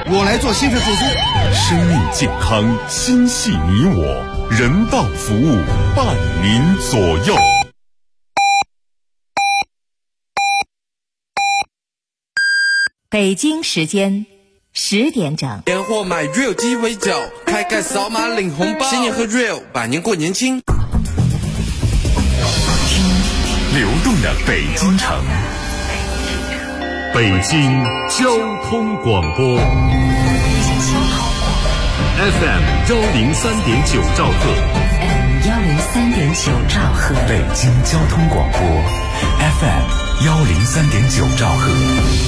我来做心肺复苏。 生命健康，心系你我，人道服务，伴您左右。 北京时间10点整。 年货买 Real 鸡尾酒，开盖扫码领红包，新年喝 Real， 百年过年轻。 流动的北京城，北京交通广播 FM 103.9兆赫， 103.9兆赫， 北京交通广播 FM 103.9兆赫。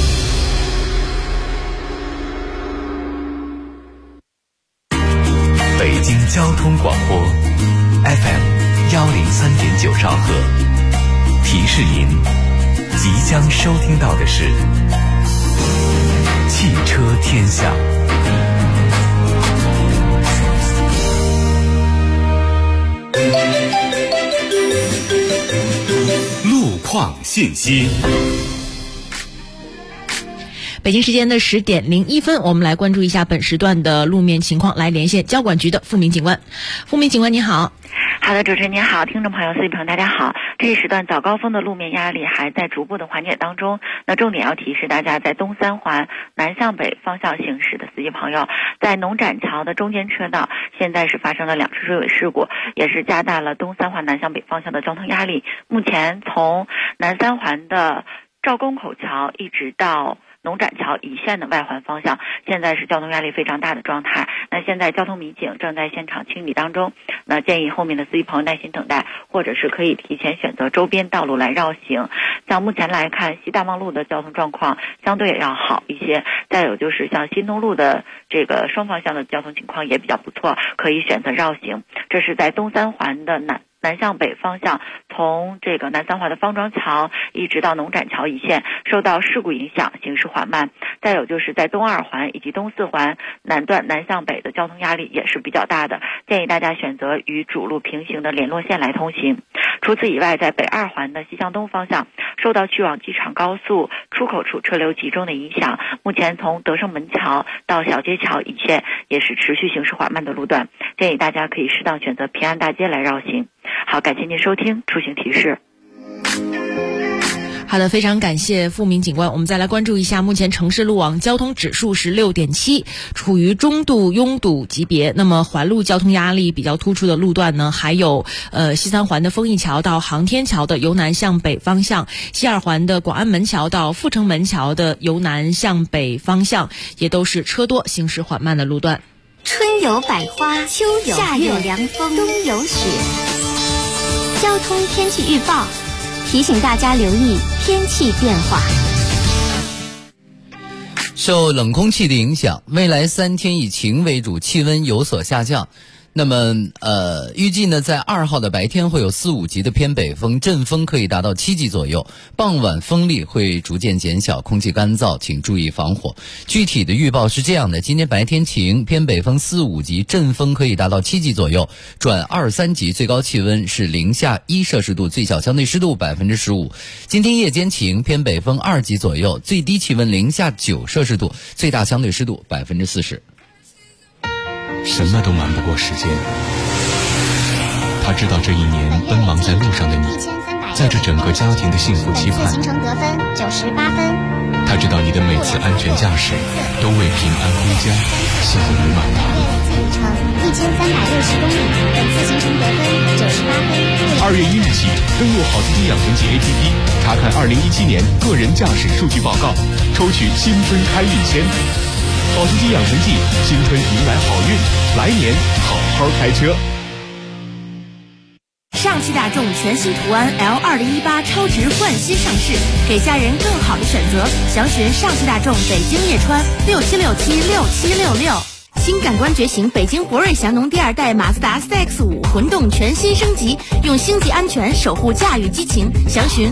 北京交通广播 FM 103.9兆赫，提示您即将收听到的是汽车天下。路况信息。 北京时间的10点01分，我们来关注一下本时段的路面情况，来连线交管局的付明警官。付明警官您好。 好的，主持人您好，听众朋友、司机朋友大家好。这一时段早高峰的路面压力还在逐步的缓解当中。那重点要提示大家，在东三环南向北方向行驶的司机朋友，在农展桥的中间车道，现在是发生了2次追尾事故，也是加大了东三环南向北方向的交通压力。目前从南三环的赵公口桥一直到农展桥一线的外环方向，现在是交通压力非常大的状态。那现在交通民警正在现场清理当中，那建议后面的司机朋友耐心等待，或者是可以提前选择周边道路来绕行。像目前来看，西大望路的交通状况相对也要好一些，再有就是像新东路的这个双方向的交通情况也比较不错，可以选择绕行。这是在东三环的南向北方向，从这个南三环的方庄桥一直到农展桥一线受到事故影响，行驶缓慢。再有就是在东二环以及东四环南段南向北的交通压力也是比较大的，建议大家选择与主路平行的联络线来通行。除此以外，在北二环的西向东方向，受到去往机场高速出口处车流集中的影响，目前从德胜门桥到小街桥一线也是持续行驶缓慢的路段，建议大家可以适当选择平安大街来绕行。好，感谢您收听出行提示。 好的，非常感谢付明警官。我们再来关注一下目前城市路网交通指数是 6.7， 处于中度拥堵级别。那么环路交通压力比较突出的路段呢，还有西三环的丰益桥到航天桥的由南向北方向，西二环的广安门桥到阜成门桥的由南向北方向，也都是车多行驶缓慢的路段。 春有百花，秋有夏有凉风，冬有雪。交通天气预报提醒大家留意天气变化。 受冷空气的影响，未来3天以晴为主，气温有所下降。那么预计呢，在2号的白天会有4、5级的偏北风，阵风可以达到7级左右，傍晚风力会逐渐减小，空气干燥，请注意防火。具体的预报是这样的：今天白天晴，偏北风4、5级，阵风可以达到7级左右，转2、3级，最高气温是零下1摄氏度，最小相对湿度15%。今天夜间晴，偏北风2级左右，最低气温零下9摄氏度，最大相对湿度40%。 什么都瞒不过时间。他知道这一年奔忙在路上的你，在这整个家庭的幸福期盼。 行程得分98分。 他知道你的每次安全驾驶都为平安归家效率满堂。 里程1360公里，本次行程得分98分。 2月1日起，登录好司机养成记 APP， 查看2017年个人驾驶数据报告，抽取新春开运签。好司机养成记，新春迎来好运，来年好好开车。 上汽大众全新途安 L2018 超值焕新上市，给家人更好的选择。详询上汽大众北京叶川67676766。新感官觉醒，北京博瑞祥农第2代马自达 CX-5 混动全新升级，用星级安全守护驾驭激情。详询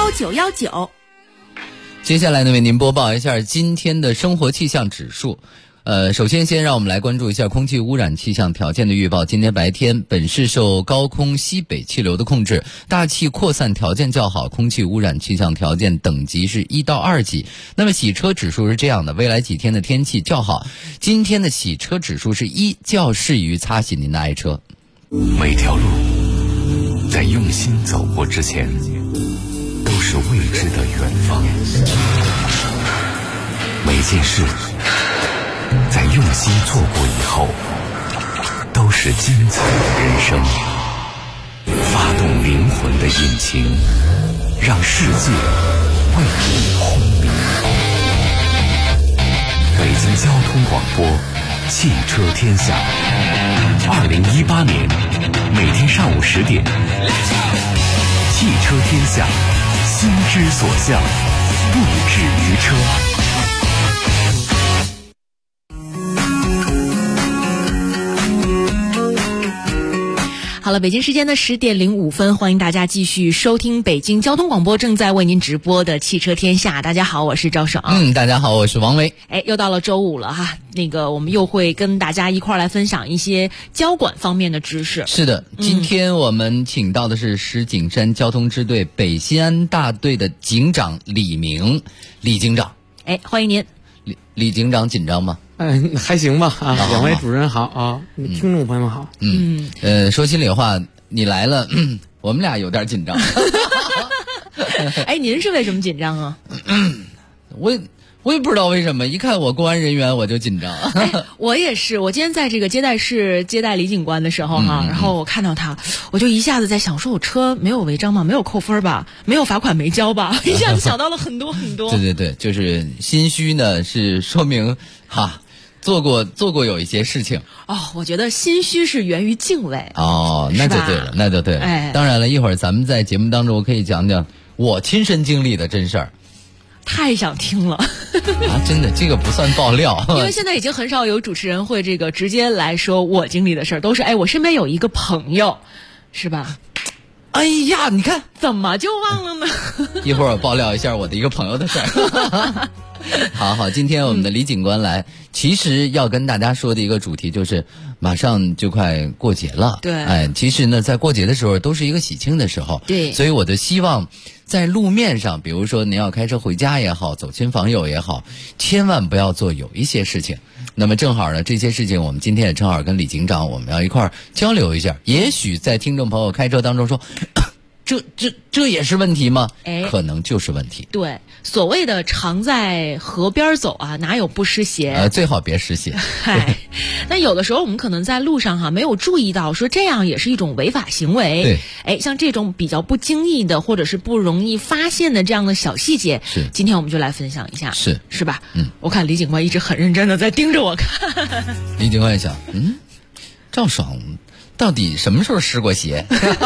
68601919。 接下来呢，为您播报一下今天的生活气象指数。 首先让我们来关注一下空气污染气象条件的预报。今天白天，本市受高空西北气流的控制，大气扩散条件较好，空气污染气象条件等级是1到2级。那么洗车指数是这样的，未来几天的天气较好，今天的洗车指数是1，较适于擦洗您的爱车。 每条路在用心走过之前，都是未知的远方。每件事在用心做过以后，都是精彩的人生。发动灵魂的引擎，让世界为你轰鸣。北京交通广播，汽车天下。2018年每天上午10点，汽车天下，心之所向，不止于车。 好了，北京时间的10点05分，欢迎大家继续收听北京交通广播正在为您直播的汽车天下。大家好，我是赵爽。 大家好，我是王维。 又到了周五了哈，我们又会跟大家一块来分享一些交管方面的知识。 是的，今天我们请到的是石景山交通支队北新安大队的警长李明，李警长。 欢迎您。 李警长紧张吗？ 还行吧啊，两位主任好啊，听众朋友们好。 说心里话，你来了，我们俩有点紧张。 您是为什么紧张啊？ 我也不知道为什么，一看我公安人员我就紧张。 我也是，我今天在这个接待室接待李警官的时候哈，然后我看到他，我就一下子在想，说我车没有违章吧，没有扣分吧，没有罚款没交吧，一下子想到了很多很多。 对，就是心虚呢，是说明做过有一些事情。 我觉得心虚是源于敬畏。 那就对了，当然了，一会儿咱们在节目当中可以讲讲我亲身经历的真事儿。 太想听了。 真的，这个不算爆料。 因为现在已经很少有主持人会直接来说我经历的事儿，都是我身边有一个朋友，是吧？ 哎呀，你看怎么就忘了呢？ 一会儿我爆料一下我的一个朋友的事儿。好，今天我们的李警官来，其实要跟大家说的一个主题就是马上就快过节了。 对， 其实呢，在过节的时候都是一个喜庆的时候。 对， 所以我就希望在路面上，比如说您要开车回家也好，走亲访友也好，千万不要做有一些事情。那么正好呢，这些事情我们今天也正好跟李警长我们要一块儿交流一下。也许在听众朋友开车当中说，这也是问题吗？可能就是问题。 对，所谓的常在河边走啊，哪有不湿鞋？ 最好别湿鞋。 那有的时候我们可能在路上没有注意到，说这样也是一种违法行为。 对， 像这种比较不经意的或者是不容易发现的这样的小细节， 是今天我们就来分享一下，是吧？ 我看李警官一直很认真的在盯着我看。 李警官想，赵爽到底什么时候湿过鞋？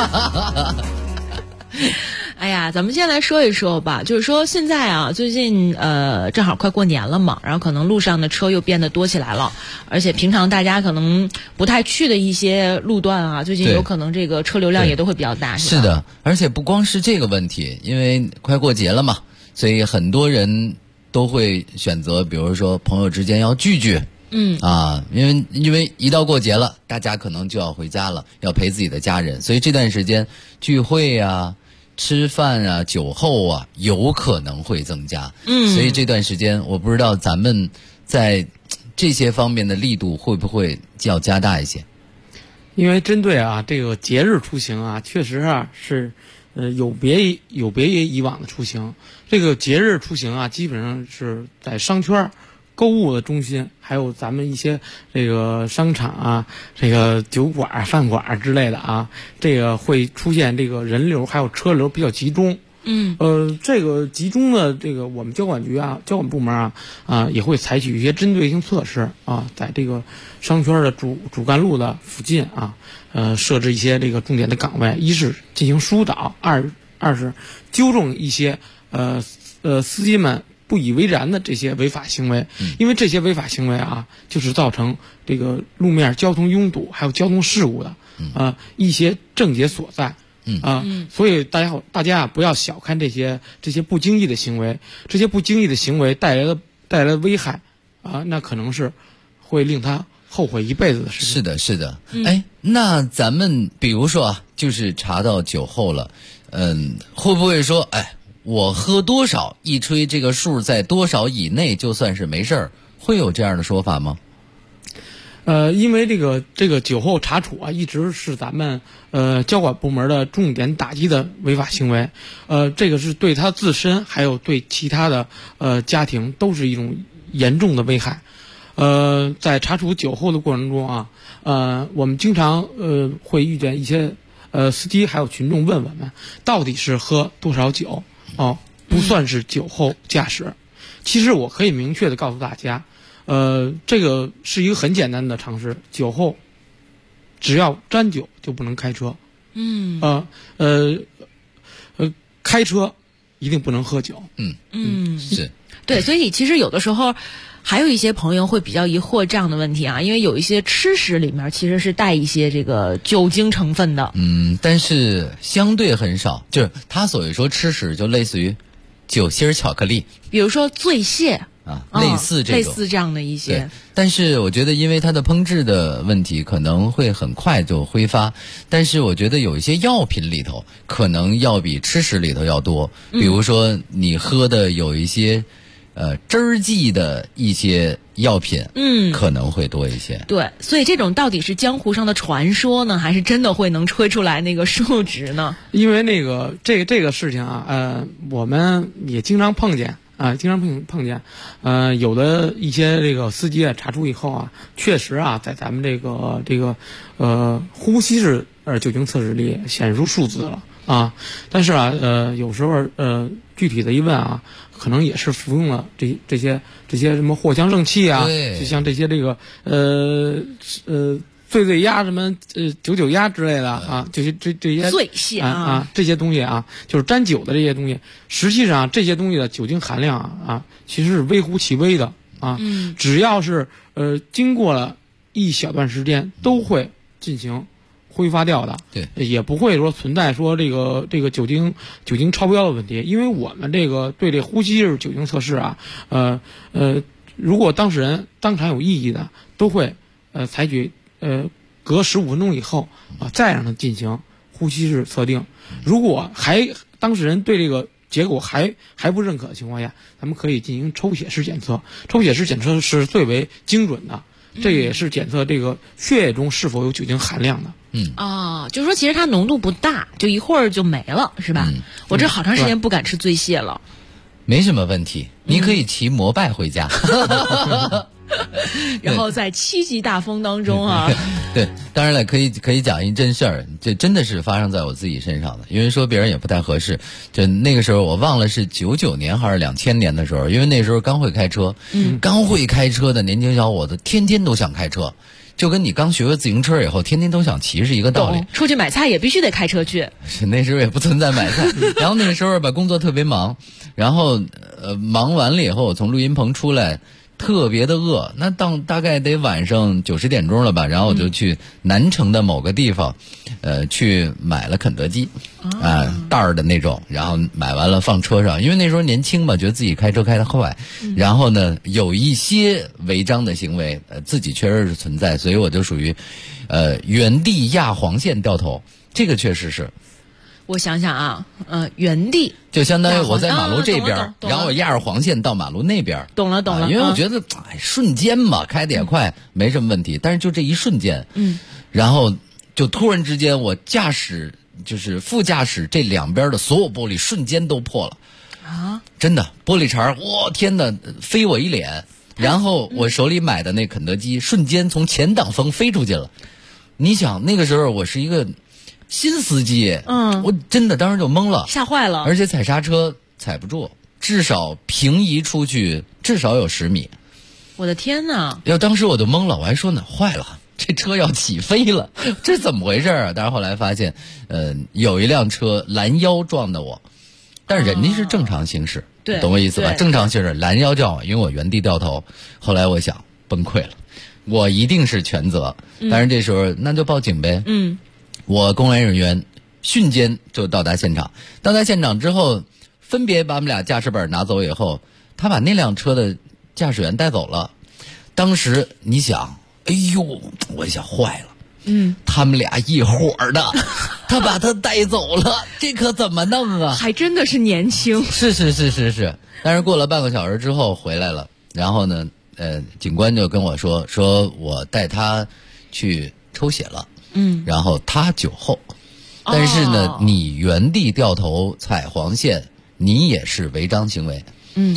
咱们先来说一说吧，就是说现在最近正好快过年了嘛，然后可能路上的车又变得多起来了，而且平常大家可能不太去的一些路段最近有可能这个车流量也都会比较大。 是的，而且不光是这个问题，因为快过节了嘛，所以很多人都会选择，比如说朋友之间要聚聚。因为一到过节了，大家可能就要回家了，要陪自己的家人，所以这段时间聚会吃饭酒后有可能会增加。所以这段时间我不知道咱们在这些方面的力度会不会要加大一些。 因为针对这个节日出行确实是有别于以往的出行。这个节日出行基本上是在商圈购物的中心，还有咱们一些这个商场这个酒馆饭馆之类的这个会出现这个人流还有车流比较集中。这个集中的这个我们交管局交管部门也会采取一些针对性措施在这个商圈的主干路的附近设置一些这个重点的岗位，一是进行疏导，二是纠正一些司机们不以为然的这些违法行为。因为这些违法行为就是造成这个路面交通拥堵还有交通事故的一些症结所在。所以大家不要小看这些不经意的行为，这些不经意的行为带来的危害那可能是会令他后悔一辈子的事情。 是的，是的。哎，那咱们比如说啊，就是查到酒后了，会不会说，哎，我喝多少，一吹这个数在多少以内就算是没事儿，会有这样的说法吗？ 因为这个酒后查处啊，一直是咱们交管部门的重点打击的违法行为。这个是对他自身还有对其他的家庭都是一种严重的危害。在查处酒后的过程中啊，我们经常会遇见一些司机还有群众问我们，到底是喝多少酒不算是酒后驾驶。其实我可以明确的告诉大家。这个是一个很简单的常识，酒后只要沾酒就不能开车。开车一定不能喝酒。 是对，所以其实有的时候还有一些朋友会比较疑惑这样的问题啊，因为有一些吃食里面其实是带一些这个酒精成分的。 但是相对很少，就是他所谓说吃食就类似于酒心巧克力， 比如说醉蟹。 类似这样的一些。 对，但是我觉得因为它的烹制的问题可能会很快就挥发，但是我觉得有一些药品里头可能要比吃食里头要多，比如说你喝的有一些汁儿剂的一些药品，可能会多一些。 对，所以这种到底是江湖上的传说呢，还是真的会能吹出来那个数值呢？ 因为这个事情啊，我们也经常碰见。经常碰见，有的一些这个司机查处以后啊，确实啊，在咱们这个呼吸式酒精测试里显示数字了啊，但是啊，有时候具体的一问啊，可能也是服用了这些什么藿香正气啊，就像这些这个醉鸭什么九鸭之类的啊，这些醉蟹这些东西啊，就是沾酒的这些东西，实际上这些东西的酒精含量其实是微乎其微的啊。只要是经过了一小段时间，都会进行挥发掉的。 对， 也不会说存在说这个酒精超标的问题，因为我们对这呼吸式酒精测试啊，如果当事人当场有异议的，都会采取。隔15分钟以后再让他进行呼吸式测定。如果当事人对这个结果还不认可的情况下，咱们可以进行抽血式检测。抽血式检测是最为精准的，这也是检测这个血液中是否有酒精含量的。 就是说其实它浓度不大，就一会儿就没了，是吧？我这好长时间不敢吃醉蟹了。 没什么问题，你可以骑摩拜回家。 然后在7级大风当中啊， 对，当然了，可以讲一真事儿，这真的是发生在我自己身上的。因为说别人也不太合适，就那个时候我忘了是99年还是2000年的时候，因为那时候刚会开车，刚会开车的年轻小伙子天天都想开车，就跟你刚学会自行车以后天天都想骑是一个道理。 出去买菜也必须得开车去。 那时候也不存在买菜，然后那个时候吧工作特别忙，然后忙完了以后我从录音棚出来。特别的饿，那大概得晚上9、10点钟了吧，然后我就去南城的某个地方，去买了肯德基，袋儿的那种，然后买完了放车上，因为那时候年轻嘛，觉得自己开车开得快，然后呢有一些违章的行为，自己确实是存在，所以我就属于，原地压黄线掉头，这个确实是。 我想想啊，原地就相当于我在马路这边，然后我压着黄线到马路那边。 懂了。 因为我觉得，瞬间嘛，开得也快，没什么问题。但是就这一瞬间，然后就突然之间，我驾驶就是副驾驶这两边的所有玻璃瞬间都破了啊！真的，玻璃碴，我天哪，飞我一脸。然后我手里买的那肯德基瞬间从前挡风飞出去了。你想那个时候我是一个。新司机，我真的当时就懵了， 吓坏了， 而且踩刹车踩不住，至少平移出去至少有10米。 我的天哪！ 要当时我就懵了，我还说呢，坏了，这车要起飞了，这怎么回事啊？但是后来发现，有一辆车拦腰撞的我，但是人家是正常行驶， 对， 懂我意思吧？正常行驶拦腰撞我，因为我原地掉头。后来我想崩溃了，我一定是全责，但是这时候那就报警呗，我公安人员瞬间就到达现场。到达现场之后，分别把我们俩驾驶本拿走以后，他把那辆车的驾驶员带走了。 当时你想，哎呦，我想坏了。他们俩一伙儿的，他把他带走了，这可怎么弄啊？ 还真的是年轻。 是。但是过了半个小时之后回来了，然后呢，警官就跟我说我带他去抽血了，然后他酒后，但是呢，你原地掉头踩黄线，你也是违章行为。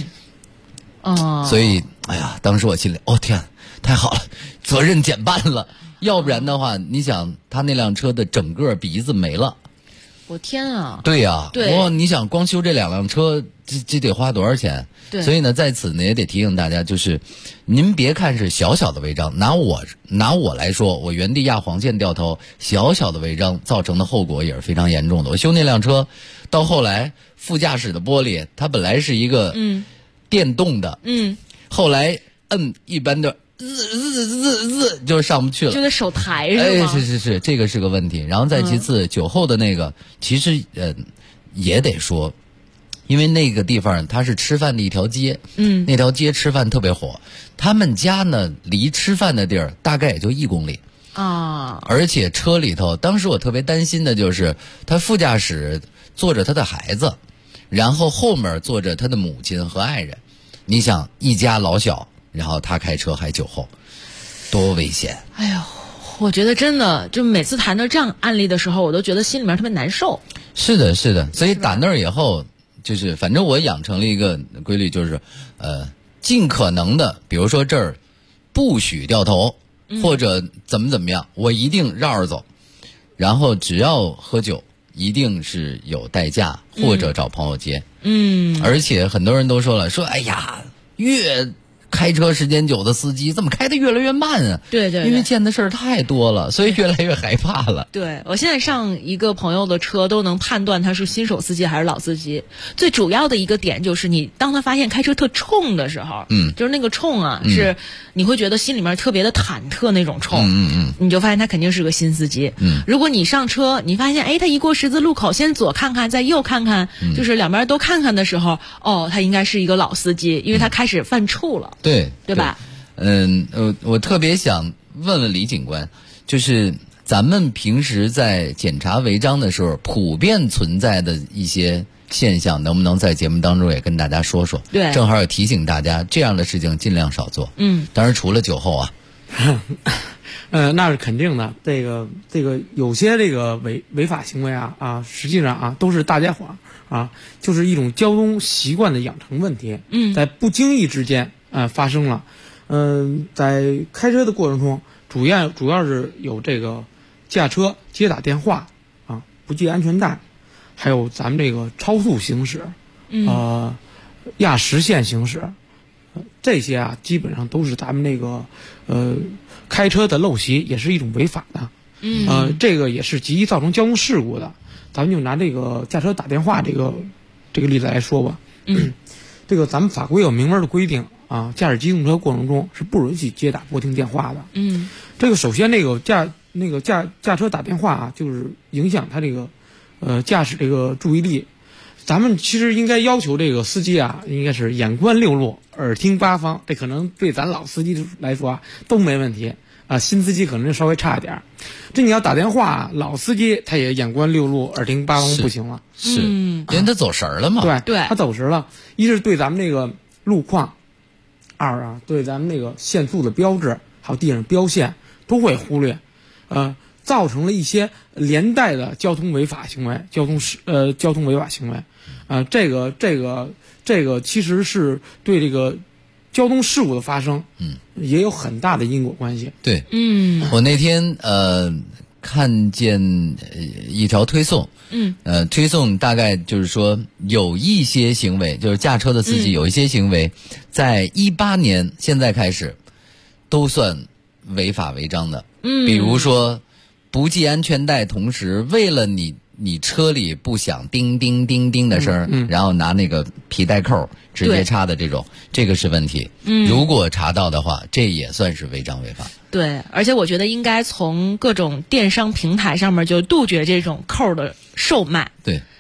所以，哎呀，当时我心里，天，太好了，责任减半了。要不然的话，你想他那辆车的整个鼻子没了。 我天啊！ 对呀， 对， 你想光修这2辆车，这得花多少钱？ 对， 所以呢，在此呢也得提醒大家，就是您别看是小小的违章，拿我来说，我原地压黄线掉头，小小的违章造成的后果也是非常严重的。我修那辆车，到后来副驾驶的玻璃，它本来是一个电动的，后来摁一般的。就上不去了， 就得手抬是吗？ 是，这个是个问题。然后再其次，酒后的那个，其实也得说，因为那个地方它是吃饭的一条街，那条街吃饭特别火。他们家呢离吃饭的地儿大概也就1公里啊， 而且车里头，当时我特别担心的就是他副驾驶坐着他的孩子，然后后面坐着他的母亲和爱人。你想一家老小。然后他开车还酒后，多危险！ 哎呦，我觉得真的，就每次谈到这样案例的时候，我都觉得心里面特别难受。 是的，所以打那儿以后，就是反正我养成了一个规律，就是尽可能的，比如说这儿不许掉头，或者怎么样，我一定绕着走。然后只要喝酒，一定是有代驾或者找朋友接。而且很多人都说了，哎呀，越开车时间久的司机怎么开得越来越慢啊？ 对， 因为见的事儿太多了，所以越来越害怕了。 对，我现在上一个朋友的车都能判断他是新手司机还是老司机。最主要的一个点就是你当他发现开车特冲的时候，就是那个冲啊，是你会觉得心里面特别的忐忑那种冲，你就发现他肯定是个新司机。如果你上车，你发现他一过十字路口先左看看再右看看，就是两边都看看的时候，他应该是一个老司机，因为他开始犯怵了。 对吧？ 我特别想问问李警官，就是咱们平时在检查违章的时候，普遍存在的一些现象，能不能在节目当中也跟大家说说？ 对， 正好也提醒大家，这样的事情尽量少做。当然除了酒后啊。 那是肯定的。这个有些这个违法行为啊，实际上都是大家伙就是一种交通习惯的养成问题。在不经意之间发生了。在开车的过程中，主要是有这个驾车接打电话不系安全带，还有咱们这个超速行驶，压实线行驶，这些基本上都是咱们这个开车的陋习，也是一种违法的。这个也是极易造成交通事故的。咱们就拿这个驾车打电话这个例子来说吧。这个咱们法规有明文的规定驾驶机动车过程中是不允许接打拨听电话的。这个首先驾车打电话就是影响他这个驾驶这个注意力。咱们其实应该要求这个司机应该是眼观六路，耳听八方。这可能对咱老司机来说都没问题新司机可能稍微差一点。这你要打电话，老司机他也眼观六路，耳听八方不行了。 是，因为他走神了嘛。 对，他走神了。一是对咱们这个路况，二对咱们那个限速的标志，还有地上标线都会忽略，造成了一些连带的交通违法行为，交通违法行为。这个其实是对这个交通事故的发生，也有很大的因果关系。 对，我那天看见一条推送，推送大概就是说有一些行为，就是驾车的司机有一些行为，在18年现在开始都算违法违章的。比如说不系安全带，同时为了你车里不响叮叮叮叮的声，然后拿那个皮带扣直接插的这种，这个是问题。如果查到的话，这也算是违章违法。 对，而且我觉得应该从各种电商平台上面就杜绝这种扣的售卖。 对，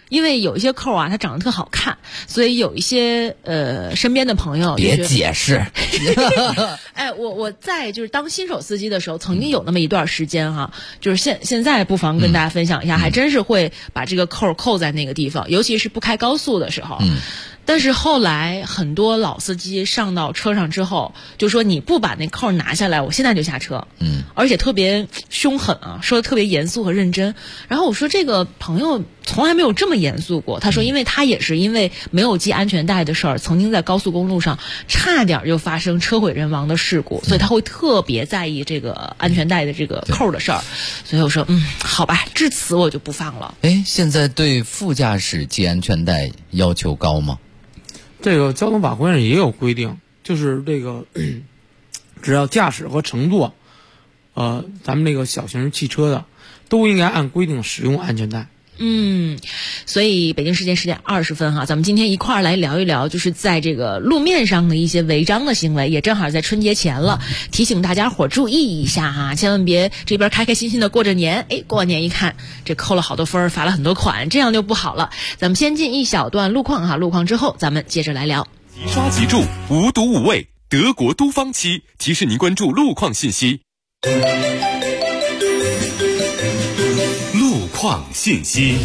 因为有一些扣啊，它长得特好看，所以有一些身边的朋友别解释。 哎，我在就是当新手司机的时候，曾经有那么一段时间哈，就是现在不妨跟大家分享一下，还真是会把这个扣在那个地方，尤其是不开高速的时候。但是后来很多老司机上到车上之后，就说你不把那扣拿下来，我现在就下车。而且特别凶狠啊，说的特别严肃和认真。然后我说这个朋友从来没有这么严肃过。他说，因为他也是因为没有系安全带的事儿，曾经在高速公路上差点就发生车毁人亡的事故，所以他会特别在意这个安全带的这个扣的事儿。所以我说，好吧，至此我就不放了。 哎，现在对副驾驶系安全带要求高吗？ 这个交通法规上也有规定，就是这个只要驾驶和乘坐咱们这个小型汽车的，都应该按规定使用安全带。 所以北京时间10点20分哈，咱们今天一块儿来聊一聊，就是在这个路面上的一些违章的行为，也正好在春节前了，提醒大家伙注意一下哈，千万别这边开开心心的过着年，过完年一看这扣了好多分，罚了很多款，这样就不好了。咱们先进一小段路况哈，路况之后咱们接着来聊。 即刷即住，无毒无味，德国都方漆提示您关注路况信息。路况信息。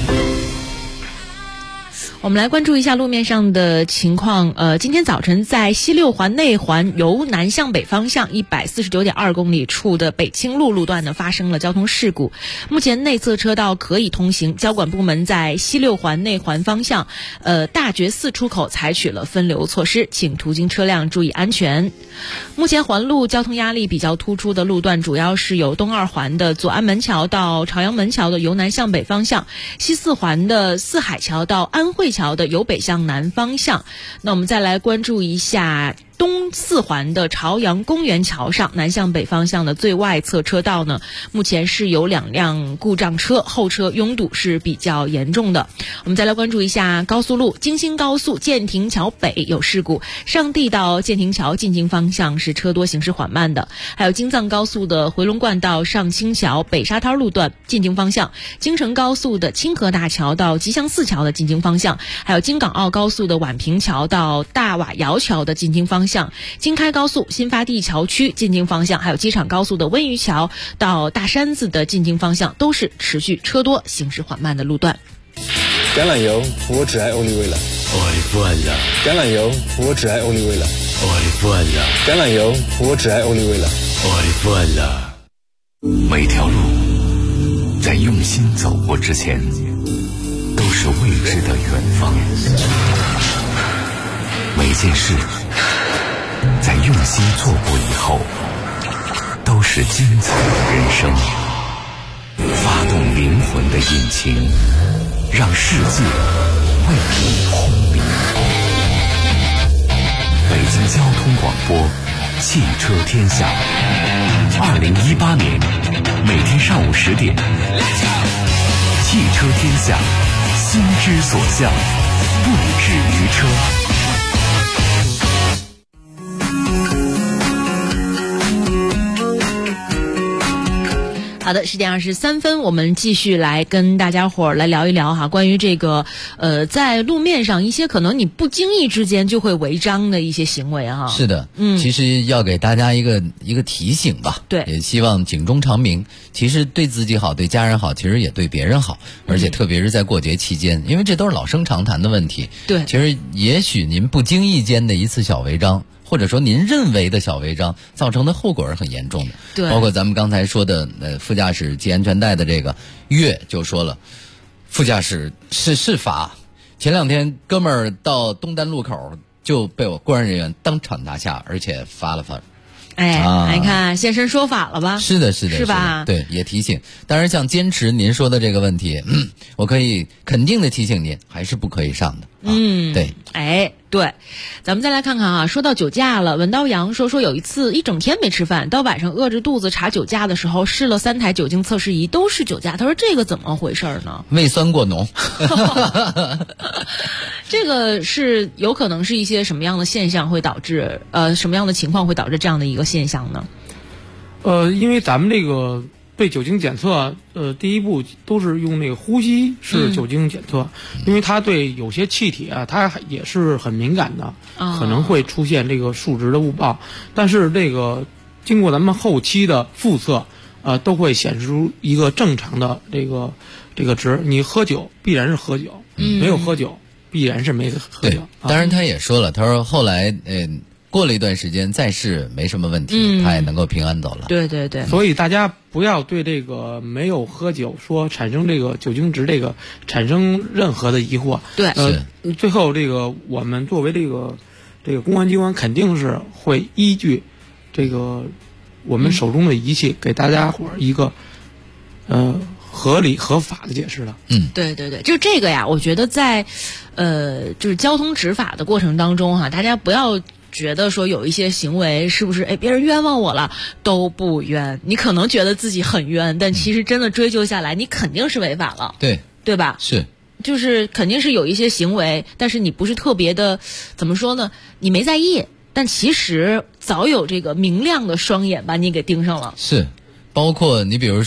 我们来关注一下路面上的情况。今天早晨在西六环内环由南向北方向149.2公里处的北清路路段呢发生了交通事故，目前内侧车道可以通行，交管部门在西六环内环方向大觉寺出口采取了分流措施，请途经车辆注意安全。目前环路交通压力比较突出的路段主要是由东二环的左安门桥到朝阳门桥的由南向北方向，西四环的四海桥到安慧桥的由北向南方向。那我们再来关注一下东四环的朝阳公园桥上南向北方向的最外侧车道呢，目前是有2辆故障车，后车拥堵是比较严重的。我们再来关注一下高速路京新高速建亭桥北有事故，上地到建亭桥进京方向是车多行驶缓慢的，还有京藏高速的回龙观到上清桥北沙滩路段进京方向，京承高速的清河大桥到吉祥寺桥的进京方向，还有京港澳高速的宛平桥到大瓦窑桥的进京方向，京开高速新发地桥区进京方向，还有机场高速的温榆桥到大山子的进京方向都是持续车多行驶缓慢的路段。 橄榄油，我只爱欧丽薇了。橄榄油，我只爱欧丽薇了。橄榄油，我只爱欧丽薇了。 每条路在用心走过之前，都是未知的远方。每件事在用心做过以后，都是精彩的人生。发动灵魂的引擎，让世界为你轰鸣。北京交通广播，汽车天下。2018年每天上午10点，汽车天下，心之所向，不止于车。 好的，10点23分，我们继续来跟大家伙儿来聊一聊哈，关于这个在路面上一些可能你不经意之间就会违章的一些行为哈。 是的，其实要给大家一个提醒吧。 对， 也希望警钟长鸣。其实对自己好，对家人好，其实也对别人好，而且特别是在过节期间，因为这都是老生常谈的问题。 对， 其实也许您不经意间的一次小违章，或者说您认为的小违章造成的后果是很严重的。 对， 包括咱们刚才说的副驾驶系安全带的这个月就说了，副驾驶是罚。前2天哥们儿到东单路口就被我公安人员当场拿下，而且罚了分。 你看现身说法了吧？ 是的， 是吧？ 对，也提醒。当然，像坚持您说的这个问题，我可以肯定的提醒您，还是不可以上的。对。 对，咱们再来看看啊，说到酒驾了，文刀阳说有一次一整天没吃饭，到晚上饿着肚子查酒驾的时候，试了3台酒精测试仪都是酒驾。他说这个怎么回事呢？ 胃酸过浓。 这个是有可能是一些什么样的现象会导致什么样的情况会导致这样的一个现象呢？ 因为咱们这个对酒精检测，第一步都是用那个呼吸式酒精检测，因为它对有些气体啊，它也是很敏感的，可能会出现这个数值的误报。但是这个经过咱们后期的复测，都会显示出一个正常的这个值。你喝酒必然是喝酒，没有喝酒必然是没喝酒。 当然他也说了，他说后来过了一段时间再试没什么问题，他也能够平安走了。 对对对， 所以大家不要对这个没有喝酒说产生这个酒精值这个产生任何的疑惑。 对， 最后这个我们作为这个公安机关肯定是会依据这个我们手中的仪器给大家伙一个合理合法的解释的。 对对对，就这个呀，我觉得在就是交通执法的过程当中哈，大家不要觉得说有一些行为是不是别人冤枉我了，都不冤。你可能觉得自己很冤，但其实真的追究下来，你肯定是违法了。对吧？ 是， 就是肯定是有一些行为，但是你不是特别的，怎么说呢？你没在意，但其实早有这个明亮的双眼把你给盯上了。 是，包括你比如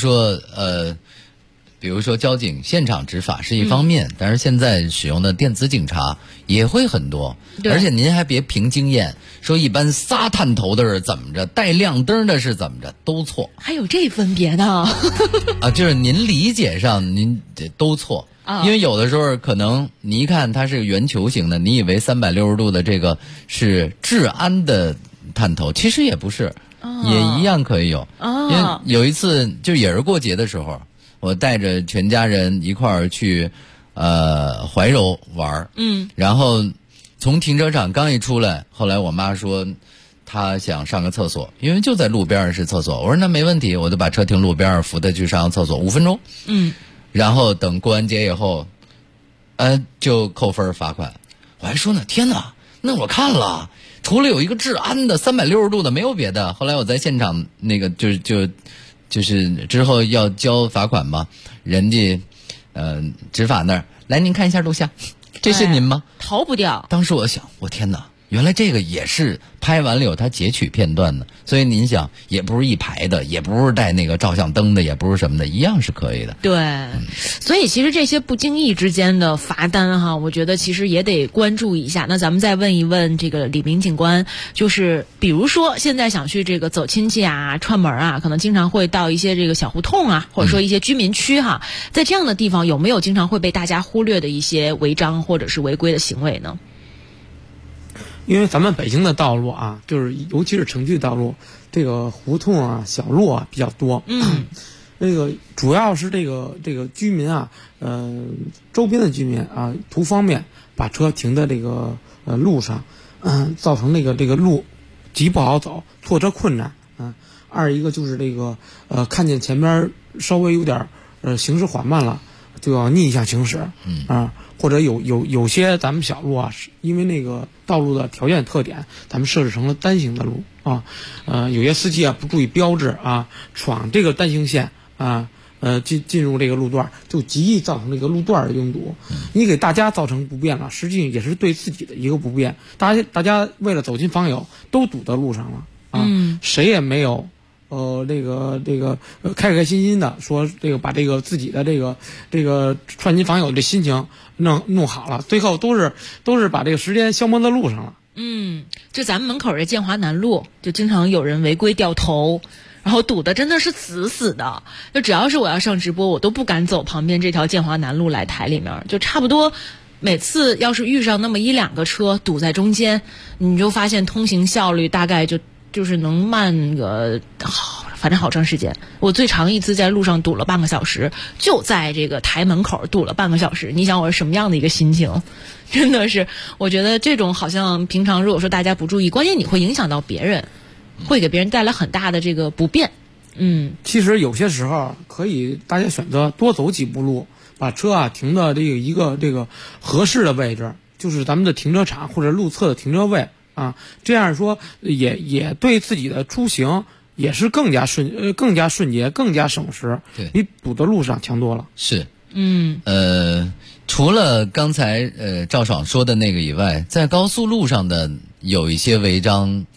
说交警现场执法是一方面，但是现在使用的电子警察也会很多。而且您还别凭经验说一般撒探头的是怎么着，带亮灯的是怎么着，都错。 还有这分别呢？ 就是您理解上您都错。因为有的时候可能你一看它是个圆球形的，你以为360度的这个是治安的探头，其实也不是，也一样可以有。因为有一次就也是过节的时候，我带着全家人一块儿去怀柔玩，然后从停车场刚一出来，后来我妈说她想上个厕所，因为就在路边上是厕所。我说那没问题，我就把车停路边上，扶她去上个厕所，5分钟。然后等过完节以后，就扣分罚款。我还说呢，天哪，那我看了，除了有一个治安的360度的，没有别的。后来我在现场那个就是之后要交罚款嘛，人家执法那儿来，您看一下录像，这是您吗？ 逃不掉。 当时我想，我天哪，原来这个也是拍完了有他截取片段的，所以您想，也不是一排的，也不是带那个照相灯的，也不是什么的，一样是可以的。 对，所以其实这些不经意之间的罚单哈，我觉得其实也得关注一下。那咱们再问一问这个李明警官，就是比如说现在想去这个走亲戚啊、串门啊，可能经常会到一些这个小胡同啊，或者说一些居民区哈，在这样的地方有没有经常会被大家忽略的一些违章或者是违规的行为呢？ 因为咱们北京的道路啊，就是尤其是城区道路，这个胡同啊、小路啊比较多。这个主要是这个居民啊，周边的居民啊，图方便把车停在这个路上，造成这个路极不好走，错车困难。二一个就是这个看见前边稍微有点行驶缓慢了，就要逆向行驶。或者有些咱们小路啊，是因为那个道路的条件特点，咱们设置成了单行的路啊。有些司机啊不注意标志啊，闯这个单行线啊，进入这个路段，就极易造成这个路段的拥堵。你给大家造成不便了，实际也是对自己的一个不便。大家为了走亲访友都堵在路上了啊，谁也没有。这个开开心心的说这个把这个自己的这个串亲访友的心情弄好了，最后都是把这个时间消磨在路上了。 就咱们门口这建华南路，就经常有人违规掉头，然后堵的真的是死死的。就只要是我要上直播，我都不敢走旁边这条建华南路来台里面，就差不多。每次要是遇上那么1-2个车堵在中间，你就发现通行效率大概就是能慢个反正好长时间。我最长一次在路上堵了半个小时，就在这个台门口堵了半个小时。你想我是什么样的一个心情？真的是，我觉得这种好像平常如果说大家不注意，关键你会影响到别人，会给别人带来很大的这个不便。 其实有些时候可以大家选择多走几步路，把车啊停到一个合适的位置，就是咱们的停车场或者路侧的停车位。这样说也对自己的出行也是更加顺捷、更加省时，比堵在路上强多了。 是，除了刚才赵爽说的那个以外，在高速路上的有一些违章，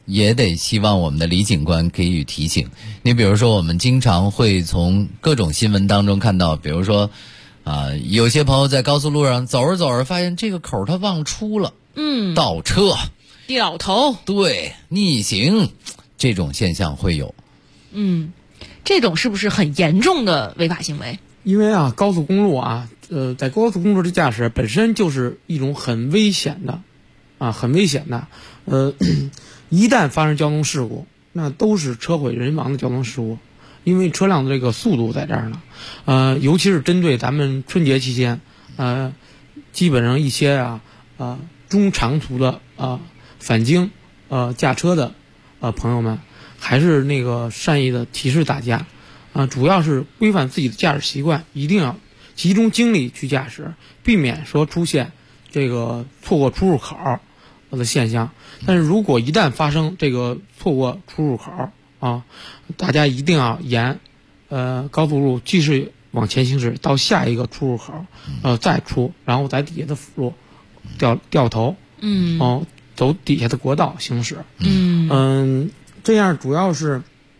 也得希望我们的李警官给予提醒。你比如说，我们经常会从各种新闻当中看到，比如说有些朋友在高速路上走着走着，发现这个口他忘出了，倒车、 掉头， 对，逆行，这种现象会有。 这种是不是很严重的违法行为？ 因为啊，高速公路啊，在高速公路的驾驶本身就是一种很危险的，很危险的，一旦发生交通事故，那都是车毁人亡的交通事故，因为车辆的这个速度在这儿呢，尤其是针对咱们春节期间，基本上一些中长途的返京驾车的朋友们，还是那个善意的提示大家，主要是规范自己的驾驶习惯，一定要集中精力去驾驶，避免说出现这个错过出入口的现象。但是如果一旦发生这个错过出入口大家一定要沿高速路继续往前行驶，到下一个出入口再出，然后在底下的辅路掉头，走底下的国道行驶。这样主要是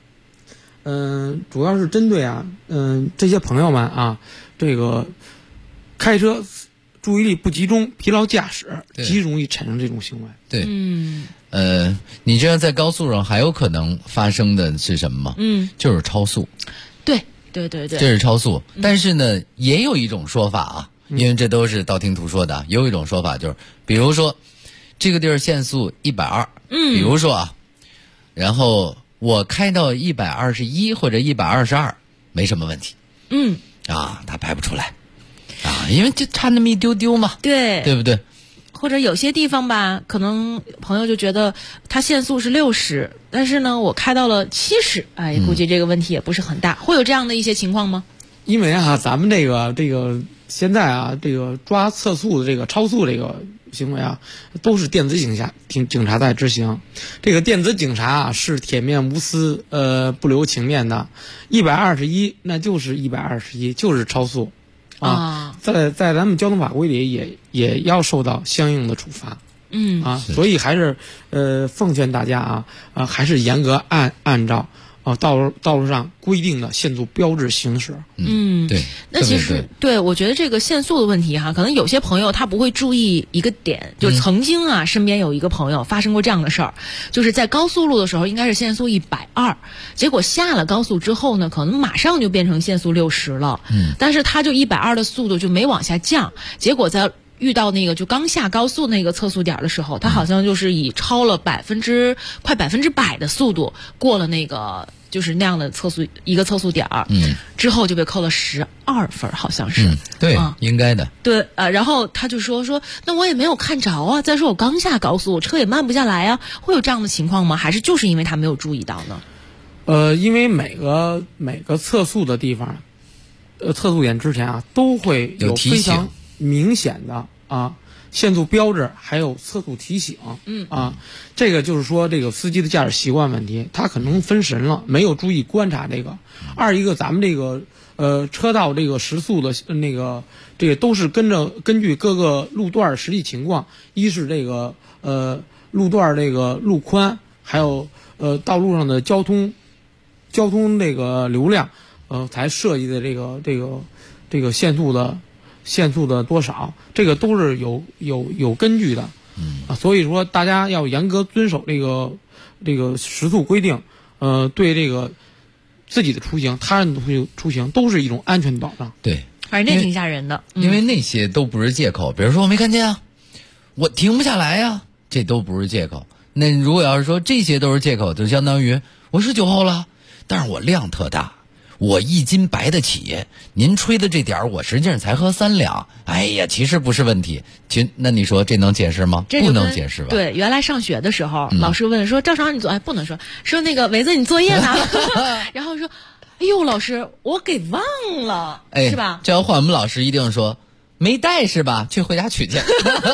针对这些朋友们这个开车注意力不集中、疲劳驾驶，极容易产生这种行为。 对，你知道在高速上还有可能发生的是什么吗？就是超速。 对， 这是超速。但是呢，也有一种说法因为这都是道听途说的，也有一种说法就是，比如说这个地儿限速120，比如说然后我开到121或者122，没什么问题。他排不出来因为就差那么一丢丢嘛，对不对？ 或者有些地方吧，可能朋友就觉得他限速是60，但是呢，我开到了70，估计这个问题也不是很大，会有这样的一些情况吗？ 因为咱们这个现在这个抓测速的这个超速这个行为都是电子警察在执行。这个电子警察是铁面无私，不留情面的。121那就是121，就是超速在咱们交通法规里也要受到相应的处罚。所以还是奉劝大家还是严格按照道路上规定的限速标志行驶。 对。 那其实对我觉得这个限速的问题可能有些朋友他不会注意一个点，就曾经身边有一个朋友发生过这样的事儿，就是在高速路的时候应该是限速120，结果下了高速之后呢，可能马上就变成限速60了。但是他就120的速度就没往下降，结果在遇到那个就刚下高速那个测速点的时候，他好像就是以超了快100%的速度过了那个就是那样的一个测速点之后就被扣了12分，好像是。 对，应该的。 对然后他就说那我也没有看着再说我刚下高速，我车也慢不下来会有这样的情况吗？还是就是因为他没有注意到呢？ 因为每个测速的地方测速点之前都会有非常明显的限速标志，还有测速提醒。这个就是说这个司机的驾驶习惯问题，他可能分神了，没有注意观察这个。二一个咱们这个车道这个时速的这个都是根据各个路段实际情况，一是这个路段这个路宽，还有道路上的交通这个流量才设计的这个限速的多少，这个都是有根据的。所以说大家要严格遵守这个时速规定，对这个自己的出行、他人的出行都是一种安全的保障。 对， 反正那挺吓人的。 因为那些都不是借口，比如说我没看见我停不下来这都不是借口。那如果要是说这些都是借口，就相当于我是酒后了，但是我量特大，我1斤白得起，您吹的这点我实际上才喝3两，其实不是问题。那你说这能解释吗？不能解释吧？ 对，原来上学的时候，老师问说赵常你不能说那个维子你作业呢然后说哎呦老师我给忘了，是吧？ 这要换我们老师一定说没带是吧？去回家取去。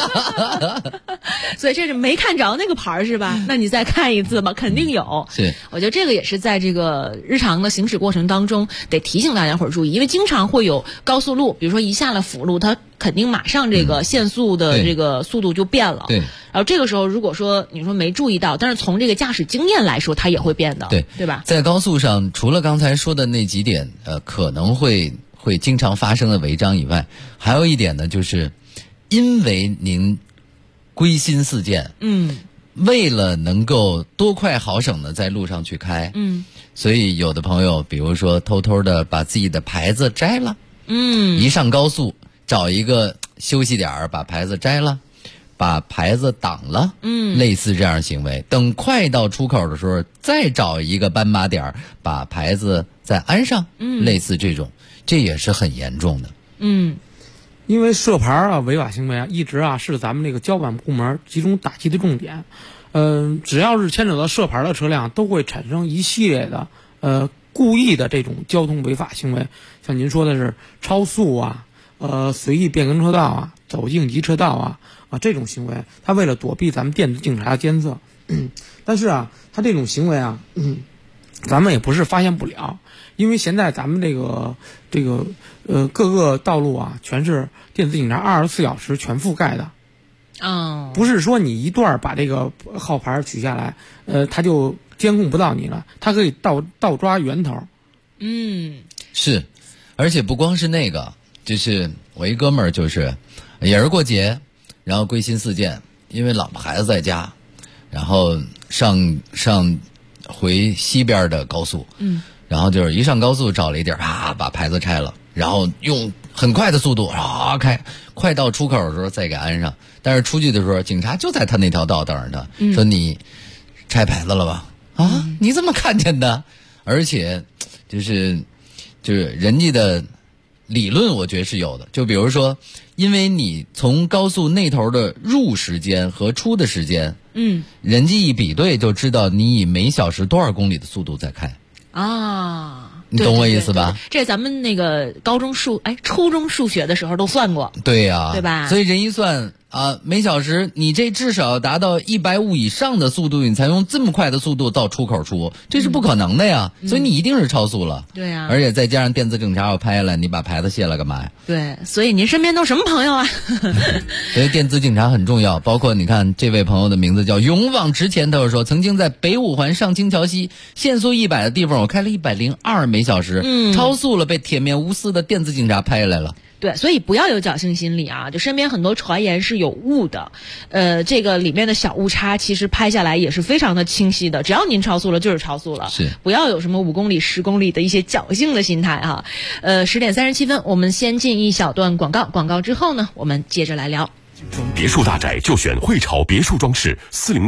所以这是没看着那个牌是吧？那你再看一次吧，肯定有。 是， 我觉得这个也是在这个日常的行驶过程当中得提醒大家伙儿注意，因为经常会有高速路，比如说一下了辅路，它肯定马上这个限速的这个速度就变了。 对。 然后这个时候如果说你说没注意到，但是从这个驾驶经验来说，它也会变的。对吧？ 在高速上，除了刚才说的那几点，可能会经常发生的违章以外，还有一点呢，就是因为您归心似箭，为了能够多快好省的在路上去开，所以有的朋友比如说偷偷的把自己的牌子摘了，一上高速找一个休息点把牌子摘了，把牌子挡了，类似这样的行为，等快到出口的时候再找一个斑马点把牌子再安上，类似这种，这也是很严重的。 因为设牌啊违法行为啊一直啊是咱们这个交管部门集中打击的重点。只要是牵扯到设牌的车辆，都会产生一系列的故意的这种交通违法行为，像您说的是超速啊，随意变更车道啊，走应急车道啊这种行为，他为了躲避咱们电子警察的监测，但是啊，他这种行为啊，咱们也不是发现不了，因为现在咱们这个各个道路啊，全是电子警察24小时全覆盖的。不是说你一段把这个号牌取下来，他就监控不到你了，他可以倒抓源头。 是，而且不光是那个，就是我一哥们儿，就是也是过节，然后归心似箭，因为老婆孩子在家，然后上回西边的高速，然后就是一上高速找了一地儿，把牌子拆了，然后用很快的速度开，快到出口的时候再给安上。但是出去的时候，警察就在他那条道等着他，说你拆牌子了吧？你怎么看见的？而且就是人家的理论，我觉得是有的。就比如说，因为你从高速那头的入时间和出的时间，人家一比对就知道你以每小时多少公里的速度在开你懂我意思吧？ 这咱们那个初中数学的时候都算过。 对呀， 对吧？ 所以人一算每小时你这至少达到150以上的速度，你才用这么快的速度到出口出，这是不可能的呀。所以你一定是超速了。 对呀。 而且再加上电子警察要拍下来，你把牌子卸了干嘛呀？ 对，所以您身边都什么朋友啊？ 所以电子警察很重要。包括你看这位朋友的名字叫勇往直前，他就说曾经在北五环上清桥西限速100的地方，我开了102每小时，超速了，被铁面无私的电子警察拍下来了。 对，所以不要有侥幸心理啊！就身边很多传言是有误的，这个里面的小误差其实拍下来也是非常的清晰的。只要您超速了，就是超速了， 是不要有什么5公里、10公里的一些侥幸的心态哈。10点37分，我们先进一小段广告，广告之后呢，我们接着来聊。 别墅大宅就选汇潮别墅装饰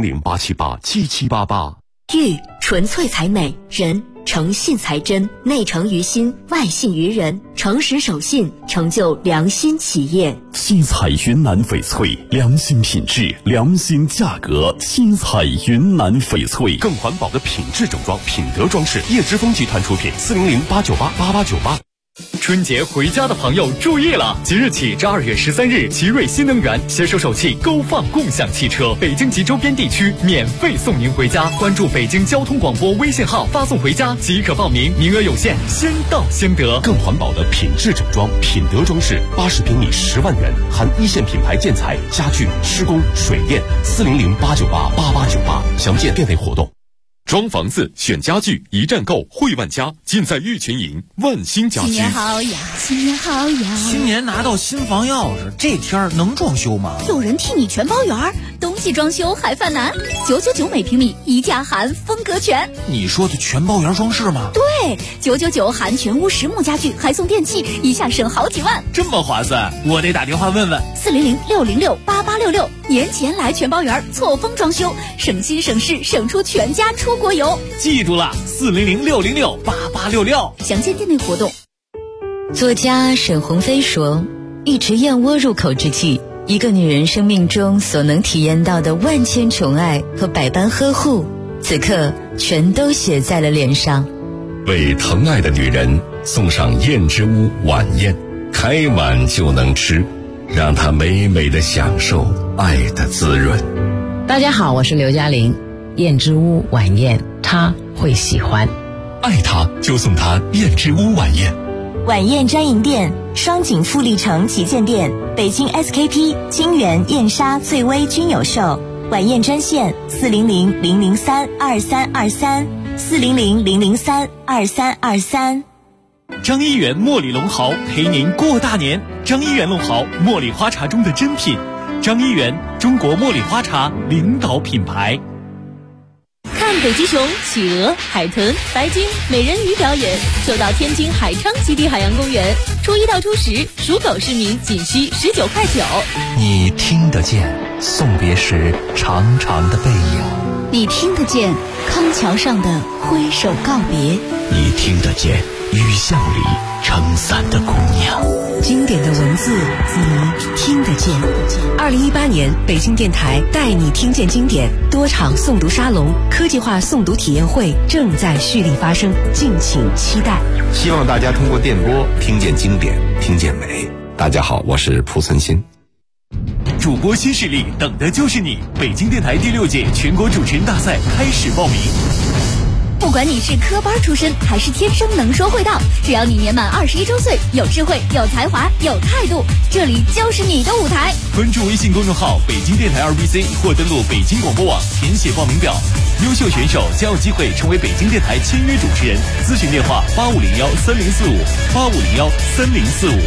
，400-878-7788。 玉纯粹才美，人诚信才真，内诚于心，外信于人，诚实守信，成就良心企业。 七彩云南翡翠，良心品质，良心价格。七彩云南翡翠， 更环保的品质整装，品德装饰，叶之峰集团出品，400-898-8898。 春节回家的朋友注意了！即日起至2月13日，奇瑞新能源携手首汽勾放共享汽车，北京及周边地区免费送您回家。关注北京交通广播微信号，发送回家即可报名，名额有限，先到先得。 更环保的品质整装，品德装饰，80平米10万元，含一线品牌建材、家具、施工、水电，400-898-8898，详见店内活动。装房子选家具，一站购汇万家，尽在玉群营万兴家居。 新年好呀，新年好呀！ 新年拿到新房钥匙，这天儿能装修吗？ 有人替你全包圆儿，东西装修还犯难，999每平米，一价含风格全。 你说的全包圆装饰吗？ 对，999含全屋实木家具，还送电器，一下省好几万， 这么划算！我得打电话问问。 400-606-8866，年前来全包圆，错峰装修，省心省事，省出全家出国游。 记住了，400-606-8866， 详见店内活动。 作家沈鸿飞说，一池燕窝入口之际，一个女人生命中所能体验到的万千宠爱和百般呵护，此刻全都写在了脸上。 为疼爱的女人送上燕之屋晚宴，开碗就能吃， 让他美美的享受爱的滋润。 大家好，我是刘嘉玲。燕之屋晚宴，他会喜欢。 爱他就送他燕之屋晚宴。 晚宴专营店：双井富力城旗舰店、北京 SKP、金源、燕莎、翠微均有售。晚宴专线：400-003-2323，400-003-2323。 张一元茉莉龙豪陪您过大年。张一元龙豪，茉莉花茶中的珍品。张一元，中国茉莉花茶领导品牌。 看北极熊、企鹅、海豚、白鲸、美人鱼表演，就到天津海昌基地海洋公园。初1到初10，属狗市民仅需19.9块。 你听得见送别时长长的背影， 你听得见康桥上的挥手告别， 你听得见雨巷里撑伞的姑娘。 经典的文字，你听得见。2018年，北京电台带你听见经典多场诵读沙龙、科技化诵读体验会正在蓄力发生，敬请期待。 希望大家通过电波听见经典，听见美。大家好，我是蒲存昕。 主播新势力，等的就是你！北京电台第6届全国主持人大赛开始报名。 不管你是科班出身还是天生能说会道，只要你年满21周岁，有智慧、有才华、有态度，这里就是你的舞台。 关注微信公众号北京电台2BC 或登录北京广播网填写报名表，优秀选手将有机会成为北京电台签约主持人。咨询电话8501-3045，8501-3045。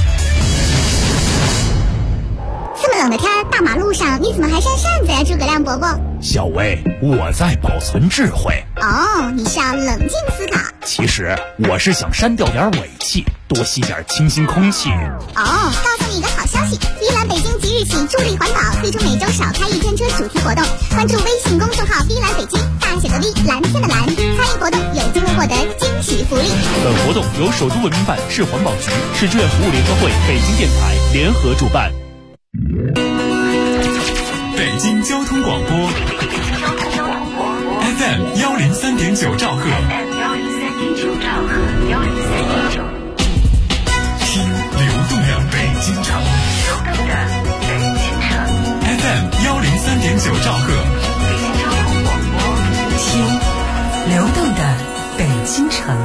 这么冷的天，大马路上你怎么还扇扇子呀，诸葛亮伯伯？ 小薇，我在保存智慧。 哦，你是要冷静思考。 其实我是想删掉点尾气，多吸点清新空气。 哦，告诉你一个好消息，依兰北京即日起助力环保，推出每周少开1天车主题活动。关注微信公众号依兰北京，大写的 V， 蓝天的蓝，参与活动有机会获得惊喜福利。 本活动由首都文明办、市环保局、市志愿服务联合会、北京电台联合主办。 北京交通广播 FM 103.9兆赫，听流动的北京城，FM 103.9兆赫， 听流动的北京城。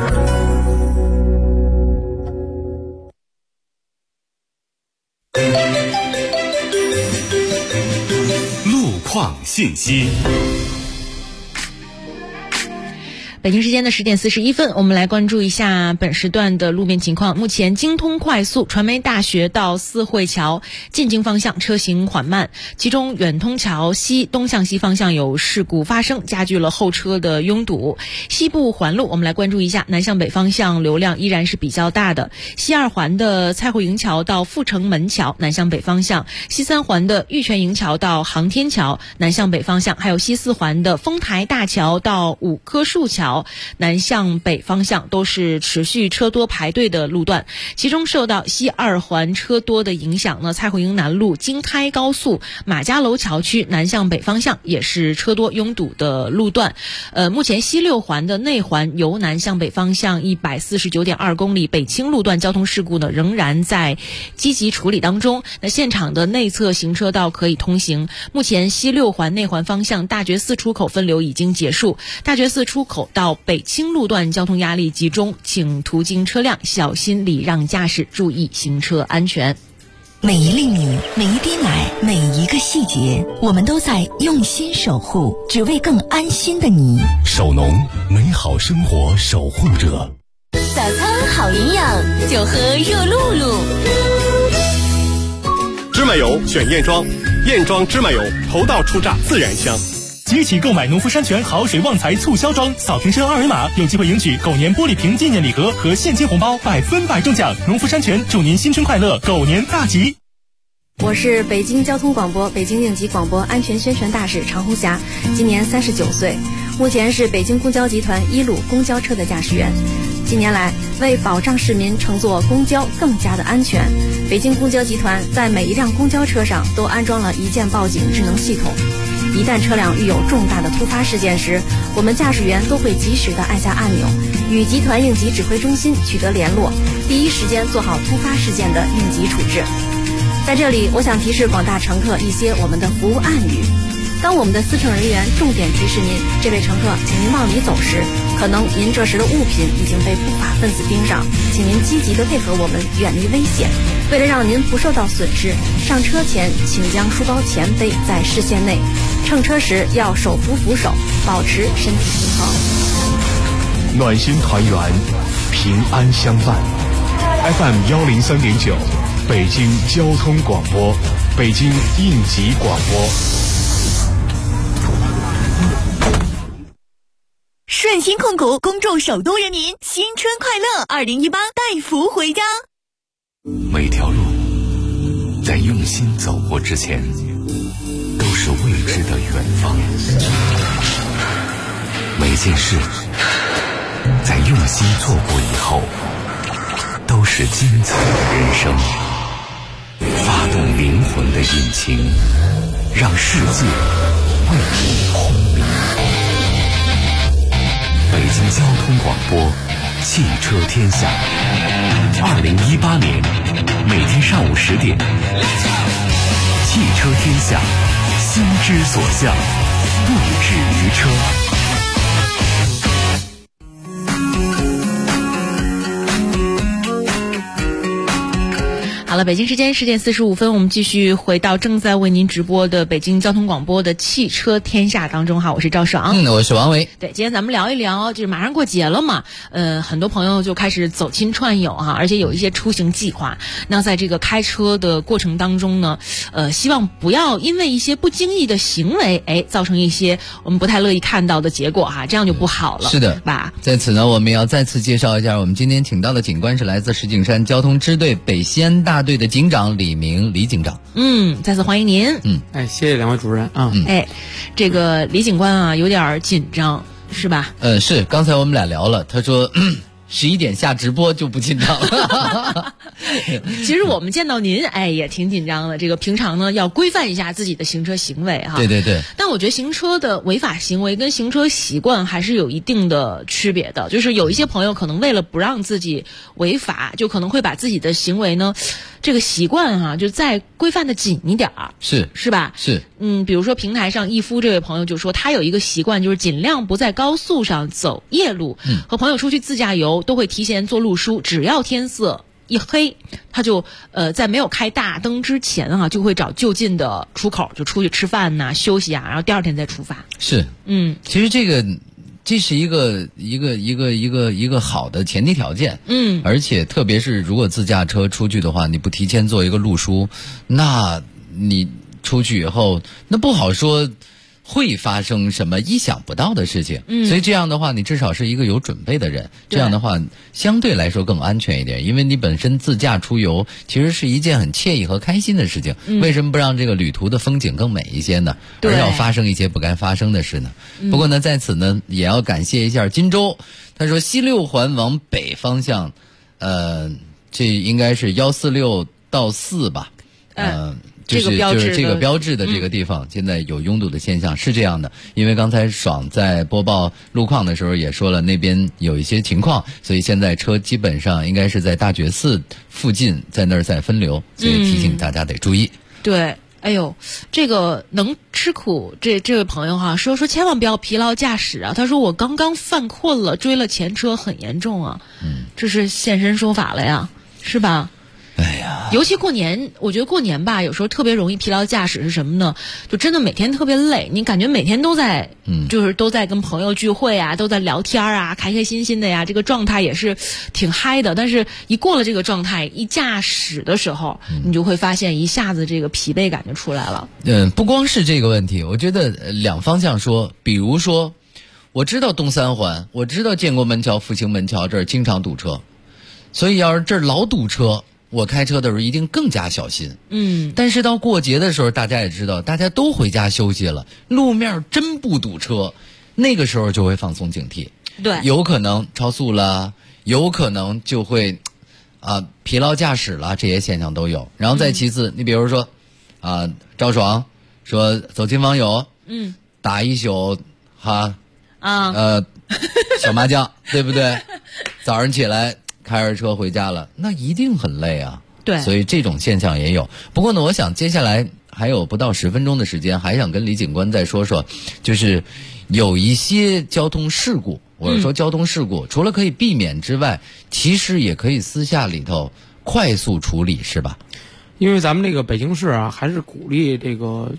况信息。 北京时间的10点41分，我们来关注一下本时段的路面情况。目前京通快速传媒大学到四惠桥进京方向车行缓慢，其中远通桥西东向西方向有事故发生，加剧了后车的拥堵。西部环路我们来关注一下，南向北方向流量依然是比较大的。西2环的蔡慧营桥到阜成门桥南向北方向，西3环的玉泉营桥到航天桥南向北方向，还有西4环的丰台大桥到五棵树桥南向北方向都是持续车多排队的路段。其中受到西2环车多的影响呢，蔡慧营南路京开高速马家楼桥区南向北方向也是车多拥堵的路段。目前西6环的内环由南向北方向149.2公里北清路段交通事故呢仍然在积极处理当中。那现场的内侧行车道可以通行。目前西6环内环方向大觉寺出口分流已经结束，大觉寺出口到北清路段交通压力集中，请途经车辆小心礼让驾驶，注意行车安全。 每一粒米，每一滴奶，每一个细节，我们都在用心守护，只为更安心的你。 守农，美好生活守护者。 早餐好营养，就喝热露露。 芝麻油选燕庄，燕庄芝麻油头道出榨自然香。 即起购买农夫山泉好水旺财促销装，扫停车2维码，有机会赢取狗年玻璃瓶纪念礼盒和现金红包，100%中奖。农夫山泉祝您新春快乐，狗年大吉。 我是北京交通广播北京应急广播安全宣传大使常红霞，今年39岁，目前是北京公交集团1路公交车的驾驶员。近年来，为保障市民乘坐公交更加的安全，北京公交集团在每一辆公交车上都安装了一键报警智能系统。一旦车辆遇有重大的突发事件时，我们驾驶员都会及时的按下按钮，与集团应急指挥中心取得联络，第一时间做好突发事件的应急处置。 在这里，我想提示广大乘客一些我们的服务暗语。当我们的司乘人员重点提示您，这位乘客，请您往里走时，可能您这时的物品已经被不法分子盯上，请您积极地配合我们，远离危险。为了让您不受到损失，上车前请将书包前背在视线内，乘车时要手扶扶手，保持身体平衡。 暖心团圆，平安相伴。FM 103.9，北京交通广播，北京应急广播。 顺鑫控股恭祝首都人民新春快乐！2018带福回家。 每条路在用心走过之前，都是未知的远方。每件事在用心做过以后，都是精彩的人生。发动灵魂的引擎，让世界为你轰鸣。北京交通广播，汽车天下。2018年每天上午10点，汽车天下，心之所向，不止于车。 好了，北京时间10点45分，我们继续回到正在为您直播的北京交通广播的汽车天下当中哈，我是赵爽， 我是王维。 对，今天咱们聊一聊，就是马上过节了嘛，很多朋友就开始走亲串友哈，而且有一些出行计划。那在这个开车的过程当中呢，希望不要因为一些不经意的行为，造成一些我们不太乐意看到的结果哈，这样就不好了。 是的， 吧？ 在此呢，我们要再次介绍一下，我们今天请到的警官是来自石景山交通支队北西安大队的警长李明，李警长。 再次欢迎您。 谢谢两位主任啊。 这个李警官啊，有点紧张，是吧？ 是，刚才我们俩聊了，他说11点下直播就不紧张了。 其实我们见到您，也挺紧张的。这个平常呢，要规范一下自己的行车行为哈。 对对对。 但我觉得行车的违法行为跟行车习惯还是有一定的区别的。就是有一些朋友可能为了不让自己违法，就可能会把自己的行为呢，这个习惯哈，就再规范的紧一点儿。是吧？ 是。 比如说平台上义夫这位朋友就说，他有一个习惯，就是尽量不在高速上走夜路。和朋友出去自驾游都会提前做路书，只要天色一黑，他就在没有开大灯之前啊，就会找就近的出口，就出去吃饭呐、休息啊，然后第二天再出发。 是，其实这是一个好的前提条件。而且特别是如果自驾车出去的话，你不提前做一个路书，那你出去以后，那不好说会发生什么意想不到的事情。所以这样的话，你至少是一个有准备的人，这样的话相对来说更安全一点。因为你本身自驾出游其实是一件很惬意和开心的事情，为什么不让这个旅途的风景更美一些呢？而要发生一些不该发生的事呢？不过呢，在此呢也要感谢一下金州，他说西6环往北方向，这应该是146到4吧，就是这个标志的这个地方，现在有拥堵的现象，是这样的。因为刚才爽在播报路况的时候也说了，那边有一些情况，所以现在车基本上应该是在大觉寺附近，在那儿在分流，所以提醒大家得注意。 对。这个能吃苦，这位朋友哈说千万不要疲劳驾驶啊！他说我刚刚犯困了，追了前车，很严重啊。这是现身说法了呀，是吧？尤其过年，我觉得过年吧，有时候特别容易疲劳驾驶是什么呢？就真的每天特别累，你感觉每天都在，就是都在跟朋友聚会啊，都在聊天啊，开开心心的呀，这个状态也是挺嗨的。但是一过了这个状态，一驾驶的时候，你就会发现一下子这个疲惫感就出来了。 不光是这个问题，我觉得两方向说，比如说，我知道东3环，我知道建国门桥、复兴门桥这儿经常堵车，所以要是这儿老堵车，我开车的时候一定更加小心。但是到过节的时候，大家也知道，大家都回家休息了，路面真不堵车，那个时候就会放松警惕。 对， 有可能超速了，有可能就会疲劳驾驶了，这些现象都有。然后再其次，你比如说赵爽说走亲访友，打一宿小麻将，对不对？早上起来开着车回家了，那一定很累啊。 对， 所以这种现象也有。不过呢，我想接下来还有不到10分钟的时间，还想跟李警官再说说，就是有一些交通事故，我是说交通事故，除了可以避免之外，其实也可以私下里头快速处理，是吧？ 因为咱们这个北京市啊，还是鼓励这个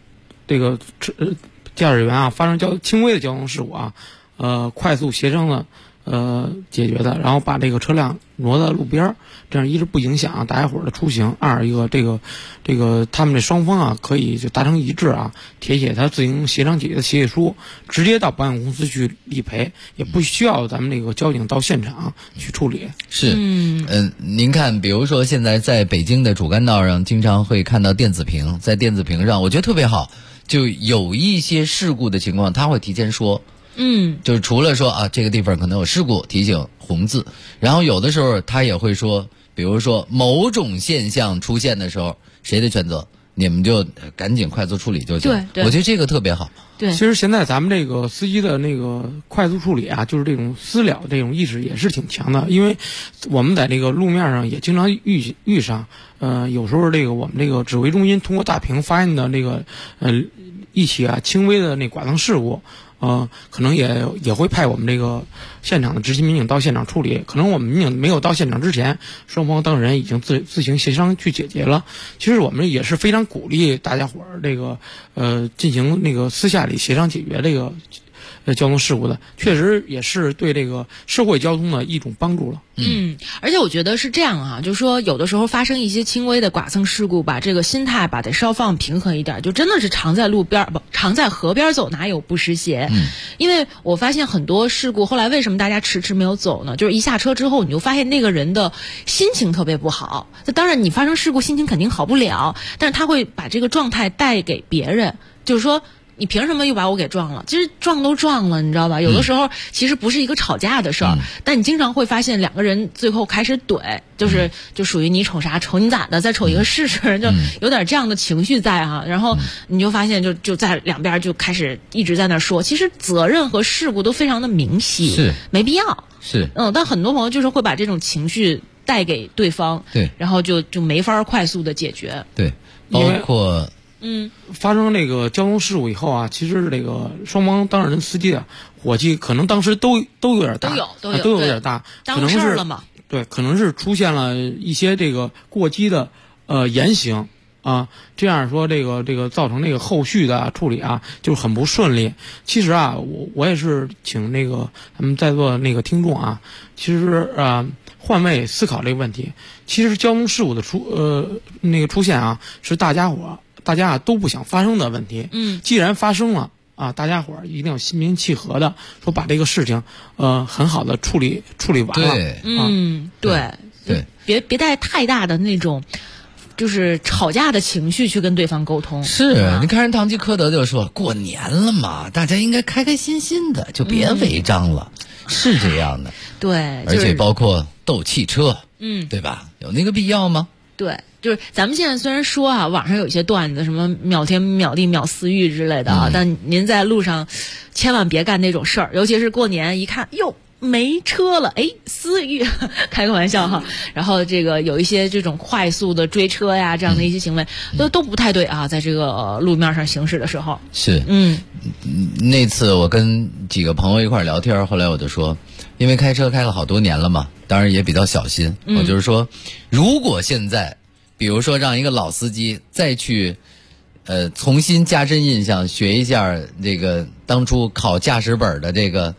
驾驶员啊发生轻微的交通事故啊，快速协商的解决的，然后把这个车辆挪到路边，这样一是不影响大家伙儿的出行，二一个这个他们这双方啊可以就达成一致啊，填写他自行协商解决的协议书，直接到保险公司去理赔，也不需要咱们这个交警到现场去处理。 是，您看，比如说现在在北京的主干道上，经常会看到电子屏，在电子屏上，我觉得特别好，就有一些事故的情况，他会提前说。就是除了说啊，这个地方可能有事故，提醒红字，然后有的时候他也会说，比如说某种现象出现的时候，谁的全责，你们就赶紧快速处理就行。对，我觉得这个特别好。 对， 其实现在咱们这个司机的那个快速处理啊，就是这种私了这种意识也是挺强的，因为我们在这个路面上也经常遇上，有时候这个我们这个指挥中心通过大屏发现的这个一起啊轻微的那剐蹭事故。可能也会派我们这个现场的执勤民警到现场处理。可能我们民警没有到现场之前，双方当事人已经自行协商去解决了。其实我们也是非常鼓励大家伙儿这个进行那个私下里协商解决这个交通事故的，确实也是对这个社会交通的一种帮助了。 而且我觉得是这样啊，就是说有的时候发生一些轻微的剐蹭事故，把这个心态把它稍放平和一点，就真的是常在常在河边走，哪有不湿鞋。因为我发现很多事故后来为什么大家迟迟没有走呢？就是一下车之后，你就发现那个人的心情特别不好。那当然你发生事故心情肯定好不了，但是他会把这个状态带给别人，就是说你凭什么又把我给撞了？其实撞都撞了，你知道吧？有的时候其实不是一个吵架的事儿，但你经常会发现两个人最后开始怼，就属于你瞅啥瞅你咋的，再瞅一个试试，就有点这样的情绪在哈。然后你就发现就在两边就开始一直在那说，其实责任和事故都非常的明晰， 是没必要。 是但很多朋友就是会把这种情绪带给对方， 对， 然后就没法快速的解决。 对，包括。 发生这个交通事故以后啊，其实这个双方当事人司机啊，火气可能当时都有点大，都有点大，可能是对，可能是出现了一些这个过激的言行啊，这样说这个造成这个后续的处理啊，就是很不顺利。其实啊，我也是请那个咱们在座那个听众啊，其实换位思考这个问题。其实交通事故的出现啊，是大家都不想发生的问题。既然发生了啊，大家伙儿一定要心平气和的说把这个事情很好的处理完了。 对，别带太大的那种就是吵架的情绪去跟对方沟通。 是，你看人堂吉诃德就说过年了嘛，大家应该开开心心的，就别违章了。是这样的。 对， 而且包括斗汽车，对吧？有那个必要吗？ 对，就是咱们现在虽然说啊，网上有一些段子，什么秒天秒地秒私欲之类的啊，但您在路上千万别干那种事儿，尤其是过年一看，哟，没车了，私欲，开个玩笑哈。然后这个有一些这种快速的追车呀，这样的一些行为，都不太对啊，在这个路面上行驶的时候。 是，那次我跟几个朋友一块聊天，后来我就说，因为开车开了好多年了嘛，当然也比较小心。我就是说，如果现在，比如说让一个老司机再去，重新加深印象，学一下这个当初考驾驶本的这个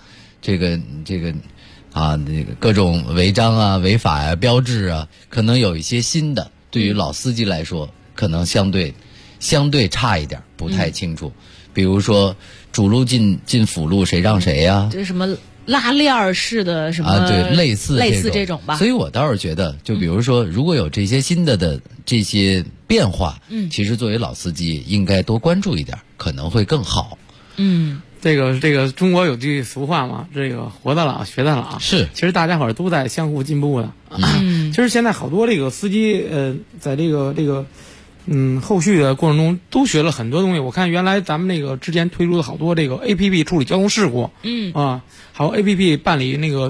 啊，这个各种违章啊、违法啊、标志啊，可能有一些新的，对于老司机来说，可能相对差一点，不太清楚。比如说主路进辅路谁让谁呀？ 这是什么拉链式的什么啊？对，类似这种吧。 所以我倒是觉得，就比如说，如果有这些新的这些变化，其实作为老司机应该多关注一点，可能会更好。 这个中国有句俗话嘛，这个活得老学得老。 是， 其实大家伙儿都在相互进步的。其实现在好多这个司机在这个后续的过程中都学了很多东西。我看原来咱们那个之前推出的好多这个 APP 处理交通事故，还有 APP 办理那个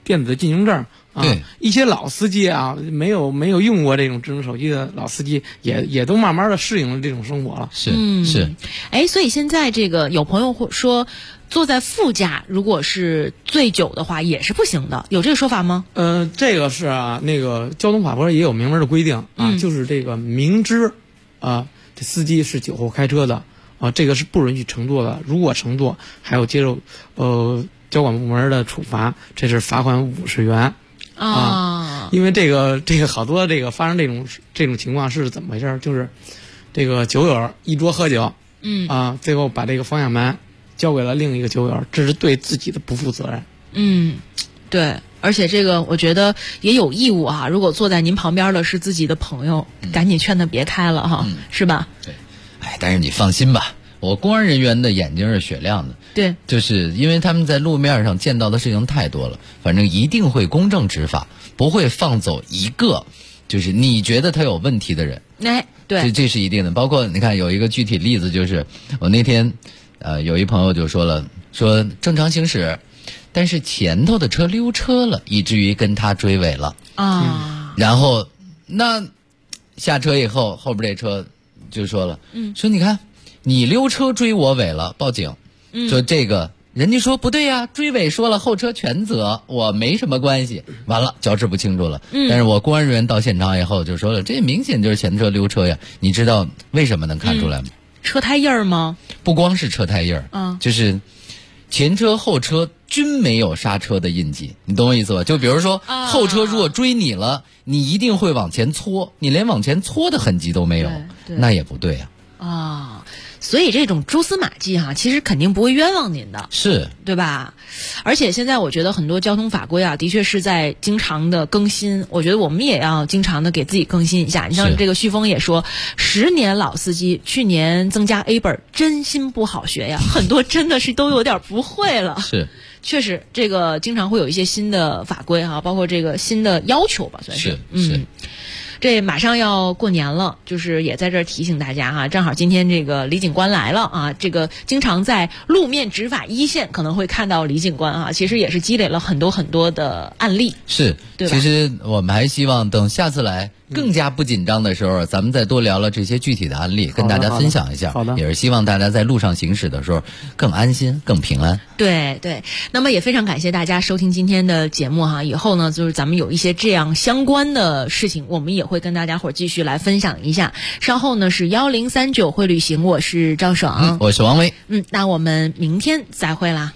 电子的进京证啊。 对， 一些老司机啊，没有用过这种智能手机的老司机，也都慢慢的适应了这种生活了。 是。 哎，所以现在这个有朋友会说，坐在副驾如果是醉酒的话也是不行的，有这个说法吗？ 这个是啊，那个交通法规也有明文的规定啊，就是这个明知这司机是酒后开车的啊，这个是不允许乘坐的。如果乘坐，还要接受交管部门的处罚，这是罚款50元啊。因为这个好多这个发生这种情况是怎么回事？就是这个酒友一桌喝酒，最后把这个方向盘交给了另一个酒友，这是对自己的不负责任。 对。而且这个我觉得也有义务哈，如果坐在您旁边的是自己的朋友，赶紧劝他别开了哈，是吧？ 对。但是你放心吧，我公安人员的眼睛是雪亮的。 对， 就是因为他们在路面上见到的事情太多了，反正一定会公正执法，不会放走一个就是你觉得他有问题的人。 对， 这是一定的。包括你看有一个具体例子，就是我那天有一朋友就说了，说正常行驶，但是前头的车溜车了，以至于跟他追尾了啊。然后那下车以后，后边这车就说了，说你看你溜车追我尾了，报警。说这个人家说不对呀，追尾说了后车全责，我没什么关系。完了，交织不清楚了。但是我公安人员到现场以后就说了，这明显就是前车溜车呀。你知道为什么能看出来吗？ 车胎印儿吗？ 不光是车胎印儿，就是前车后车均没有刹车的印记，你懂我意思吧？就比如说后车如果追你了，你一定会往前搓，你连往前搓的痕迹都没有，那也不对啊。 所以这种蛛丝马迹哈，其实肯定不会冤枉您的， 是对吧？而且现在我觉得很多交通法规啊，的确是在经常的更新。我觉得我们也要经常的给自己更新一下。你像这个旭峰也说，10年老司机去年增加 A 本，真心不好学呀，很多真的是都有点不会了。 是， 确实这个经常会有一些新的法规哈，包括这个新的要求吧，算是。这马上要过年了，就是也在这儿提醒大家哈，正好今天这个李警官来了啊，这个经常在路面执法一线可能会看到李警官啊，其实也是积累了很多的案例， 是，对吧？其实我们还希望等下次来更加不紧张的时候，咱们再多聊聊这些具体的案例，跟大家分享一下。 好的， 也是希望大家在路上行驶的时候更安心、更平安。 对，那么也非常感谢大家收听今天的节目哈。以后呢，就是咱们有一些这样相关的事情，我们也会跟大家伙继续来分享一下。稍后呢是1039会旅行，我是赵爽， 我是王威。 那我们明天再会啦。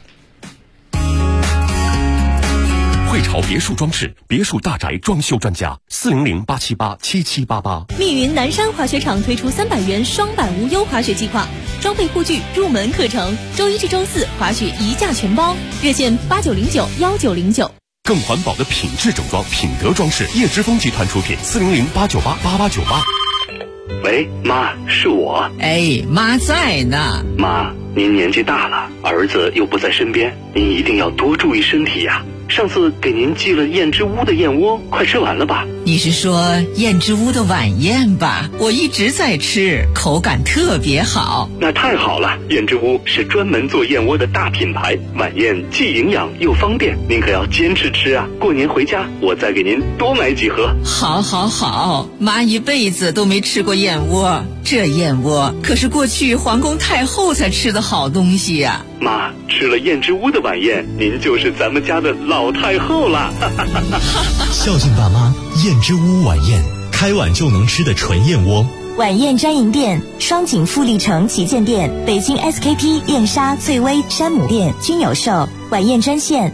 汇潮别墅装饰，别墅大宅装修专家，400-878-7788。 密云南山滑雪场推出300元双板无忧滑雪计划，装备护具、入门课程，周一至周四滑雪一价全包，热线8909-1909。 更环保的品质整装，品德装饰，叶之峰集团出品，400-898-8898。 喂，妈，是我。 哎，妈在呢。 妈，您年纪大了，儿子又不在身边，您一定要多注意身体呀。上次给您寄了燕之屋的燕窝，快吃完了吧？ 你是说燕之屋的晚宴吧？我一直在吃，口感特别好。 那太好了，燕之屋是专门做燕窝的大品牌，晚宴既营养又方便，您可要坚持吃啊！过年回家我再给您多买几盒。 好，妈一辈子都没吃过燕窝，这燕窝可是过去皇宫太后才吃的好东西呀。 妈，吃了燕之屋的晚宴，您就是咱们家的老太后了。 孝敬爸妈，燕之屋晚宴，开碗就能吃的纯燕窝。 晚宴专营店：双井富力城旗舰店、北京 SKP 燕莎、翠微、山姆店均有售。晚宴专线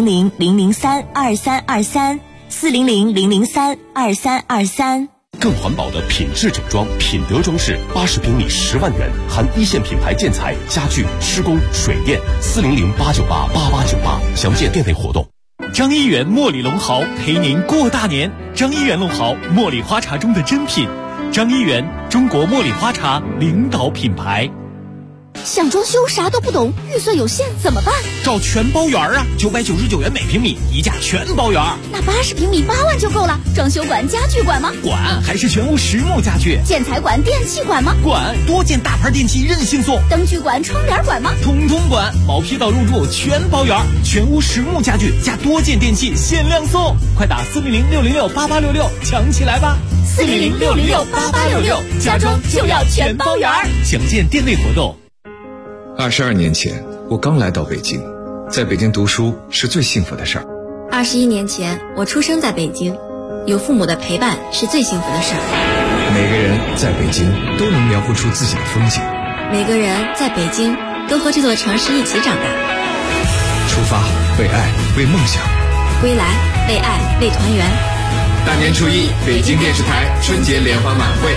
400-003-2323，400-003-2323。 更环保的品质整装，品德装饰，80平米10万元，含一线品牌建材、家具、施工、水电，400-898-8898，详见店内活动。 张一元茉莉龙豪陪您过大年。张一元龙豪，茉莉花茶中的珍品。张一元，中国茉莉花茶领导品牌。 想装修啥都不懂，预算有限怎么办？ 找全包园啊，999元每平米，一价全包园。 那80平米8万就够了。装修管、家具管吗？ 管，还是全屋实木家具。 建材管、电器管吗？ 管，多件大牌电器任性送。 灯具管、窗帘管吗？ 通通管，毛坯到入住全包园，全屋实木家具加多件电器限量送，快打400-606-8866抢起来吧 ！400-606-8866，家装就要全包园。 详见店内活动。 22年前，我刚来到北京，在北京读书是最幸福的事儿。 21年前，我出生在北京，有父母的陪伴是最幸福的事儿。 每个人在北京都能描绘出自己的风景， 每个人在北京都和这座城市一起长大。 出发，为爱，为梦想； 归来，为爱，为团圆。 大年初一，北京电视台春节联欢晚会。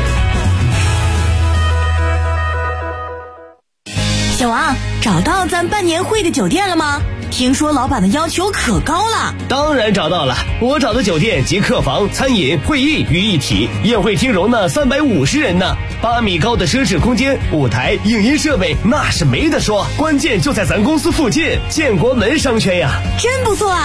小王，找到咱办年会的酒店了吗？听说老板的要求可高了。 当然找到了，我找的酒店集客房、餐饮、会议于一体，宴会厅容纳350人呢，8米高的奢侈空间，舞台、影音设备那是没得说，关键就在咱公司附近，建国门商圈呀， 真不错啊。